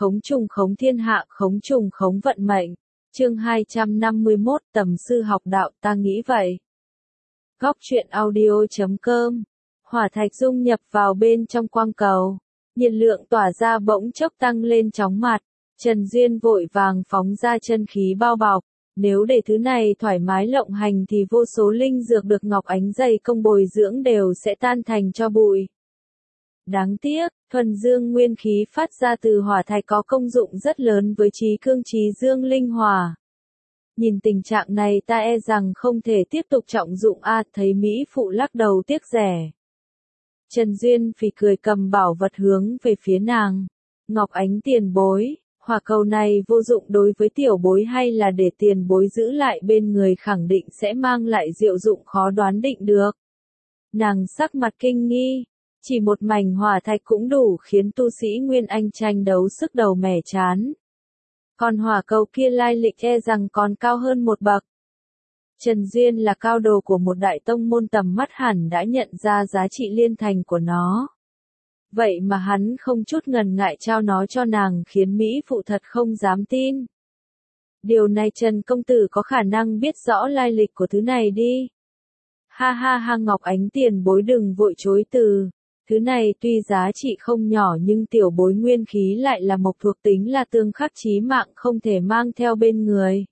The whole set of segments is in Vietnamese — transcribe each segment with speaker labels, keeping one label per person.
Speaker 1: khống trùng khống thiên hạ, khống trùng khống vận mệnh. Chương 251, Tầm sư học đạo, ta nghĩ vậy. Góc truyện audio.com. Hỏa thạch dung nhập vào bên trong quang cầu, nhiệt lượng tỏa ra bỗng chốc tăng lên chóng mặt. Trần Duyên vội vàng phóng ra chân khí bao bọc. Nếu để thứ này thoải mái lộng hành thì vô số linh dược được Ngọc Ánh dày công bồi dưỡng đều sẽ tan thành tro bụi. Đáng tiếc, thuần dương nguyên khí phát ra từ hỏa thạch có công dụng rất lớn với trí cương trí dương linh hỏa. Nhìn tình trạng này ta e rằng không thể tiếp tục trọng dụng thấy Mỹ phụ lắc đầu tiếc rẻ. Trần Duyên phì cười cầm bảo vật hướng về phía nàng. Ngọc Ánh tiền bối, hỏa cầu này vô dụng đối với tiểu bối hay là để tiền bối giữ lại bên người khẳng định sẽ mang lại diệu dụng khó đoán định được. Nàng sắc mặt kinh nghi, chỉ một mảnh hỏa thạch cũng đủ khiến tu sĩ Nguyên Anh tranh đấu sức đầu mẻ chán. Còn hỏa cầu kia lai lịch e rằng còn cao hơn một bậc. Trần Duyên là cao đồ của một đại tông môn tầm mắt hẳn đã nhận ra giá trị liên thành của nó. Vậy mà hắn không chút ngần ngại trao nó cho nàng khiến Mỹ phụ thật không dám tin. Điều này Trần công tử có khả năng biết rõ lai lịch của thứ này đi. Ha ha ha, Ngọc Ánh tiền bối đừng vội chối từ. Thứ này tuy giá trị không nhỏ nhưng tiểu bối nguyên khí lại là mộc thuộc tính là tương khắc chí mạng không thể mang theo bên người.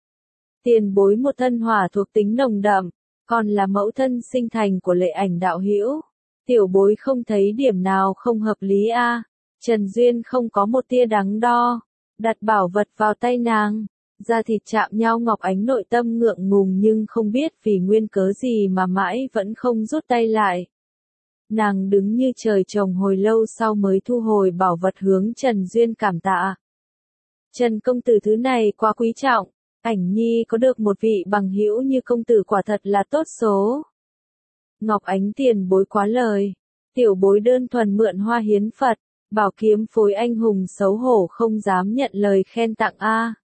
Speaker 1: Tiền bối một thân hỏa thuộc tính nồng đậm, còn là mẫu thân sinh thành của Lệ Ảnh đạo hữu. Tiểu bối không thấy điểm nào không hợp lý a? Trần Duyên không có một tia đắn đo, đặt bảo vật vào tay nàng, da thịt chạm nhau. Ngọc Ánh nội tâm ngượng ngùng nhưng không biết vì nguyên cớ gì mà mãi vẫn không rút tay lại. Nàng đứng như trời trồng hồi lâu sau mới thu hồi bảo vật hướng Trần Duyên cảm tạ. Trần công tử thứ này quá quý trọng, Ảnh nhi có được một vị bằng hữu như công tử quả thật là tốt số. Ngọc Ánh tiền bối quá lời, tiểu bối đơn thuần mượn hoa hiến Phật, bảo kiếm phối anh hùng xấu hổ không dám nhận lời khen tặng a.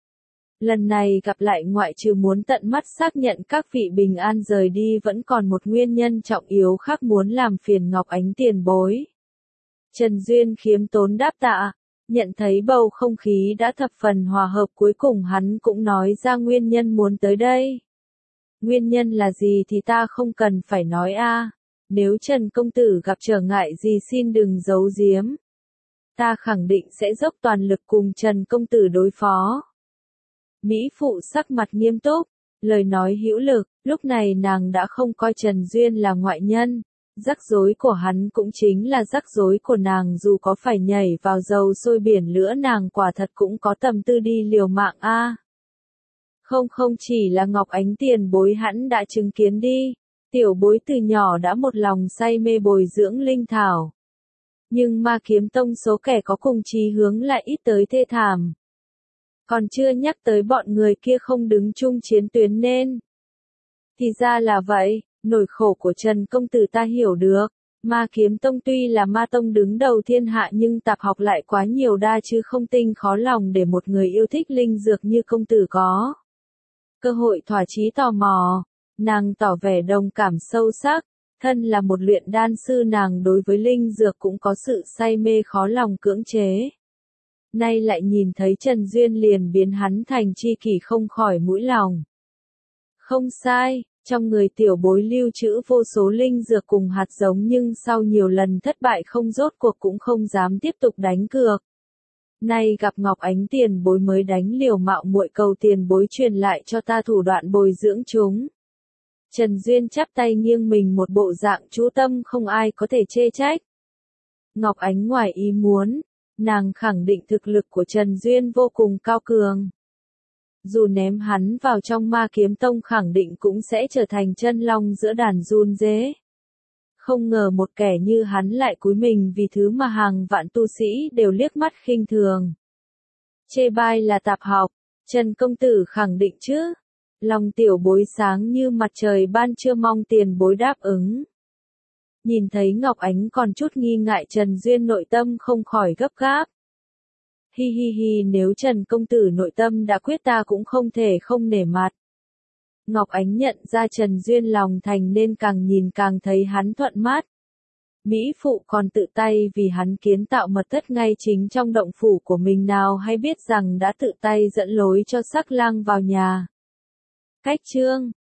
Speaker 1: Lần này gặp lại ngoại trừ muốn tận mắt xác nhận các vị bình an rời đi vẫn còn một nguyên nhân trọng yếu khác muốn làm phiền Ngọc Ánh tiền bối. Trần Duyên khiêm tốn đáp tạ, nhận thấy bầu không khí đã thập phần hòa hợp cuối cùng hắn cũng nói ra nguyên nhân muốn tới đây. Nguyên nhân là gì thì ta không cần phải nói a. Nếu Trần công tử gặp trở ngại gì xin đừng giấu giếm. Ta khẳng định sẽ dốc toàn lực cùng Trần công tử đối phó. Mỹ phụ sắc mặt nghiêm túc, lời nói hữu lực, lúc này nàng đã không coi Trần Duyên là ngoại nhân. Rắc rối của hắn cũng chính là rắc rối của nàng, dù có phải nhảy vào dầu sôi biển lửa nàng quả thật cũng có tâm tư đi liều mạng a. Không chỉ là Ngọc Ánh tiền bối hẳn đã chứng kiến đi, tiểu bối từ nhỏ đã một lòng say mê bồi dưỡng linh thảo. Nhưng Ma Kiếm Tông số kẻ có cùng chí hướng lại ít tới thê thảm. Còn chưa nhắc tới bọn người kia không đứng chung chiến tuyến nên. Thì ra là vậy, nỗi khổ của Trần công tử ta hiểu được. Ma Kiếm Tông tuy là ma tông đứng đầu thiên hạ nhưng tạp học lại quá nhiều đa chứ không tinh khó lòng để một người yêu thích linh dược như công tử có cơ hội thỏa chí tò mò. Nàng tỏ vẻ đồng cảm sâu sắc, thân là một luyện đan sư nàng đối với linh dược cũng có sự say mê khó lòng cưỡng chế. Nay lại nhìn thấy Trần Duyên liền biến hắn thành tri kỷ không khỏi mũi lòng. Không sai, trong người tiểu bối lưu trữ vô số linh dược cùng hạt giống nhưng sau nhiều lần thất bại không rốt cuộc cũng không dám tiếp tục đánh cược. Nay gặp Ngọc Ánh tiền bối mới đánh liều mạo muội cầu tiền bối truyền lại cho ta thủ đoạn bồi dưỡng chúng. Trần Duyên chắp tay nghiêng mình một bộ dạng chú tâm không ai có thể chê trách. Ngọc Ánh ngoài ý muốn, nàng khẳng định thực lực của Trần Duyên vô cùng cao cường. Dù ném hắn vào trong Ma Kiếm Tông khẳng định cũng sẽ trở thành chân long giữa đàn run rế. Không ngờ một kẻ như hắn lại cúi mình vì thứ mà hàng vạn tu sĩ đều liếc mắt khinh thường. Chê bai là tạp học, Trần công tử khẳng định chứ. Lòng tiểu bối sáng như mặt trời ban trưa mong tiền bối đáp ứng. Nhìn thấy Ngọc Ánh còn chút nghi ngại Trần Duyên nội tâm không khỏi gấp gáp. Hi hi hi, nếu Trần công tử nội tâm đã quyết ta cũng không thể không nể mặt. Ngọc Ánh nhận ra Trần Duyên lòng thành nên càng nhìn càng thấy hắn thuận mắt. Mỹ phụ còn tự tay vì hắn kiến tạo mật thất ngay chính trong động phủ của mình, nào hay biết rằng đã tự tay dẫn lối cho Sắc Lang vào nhà. Cách chương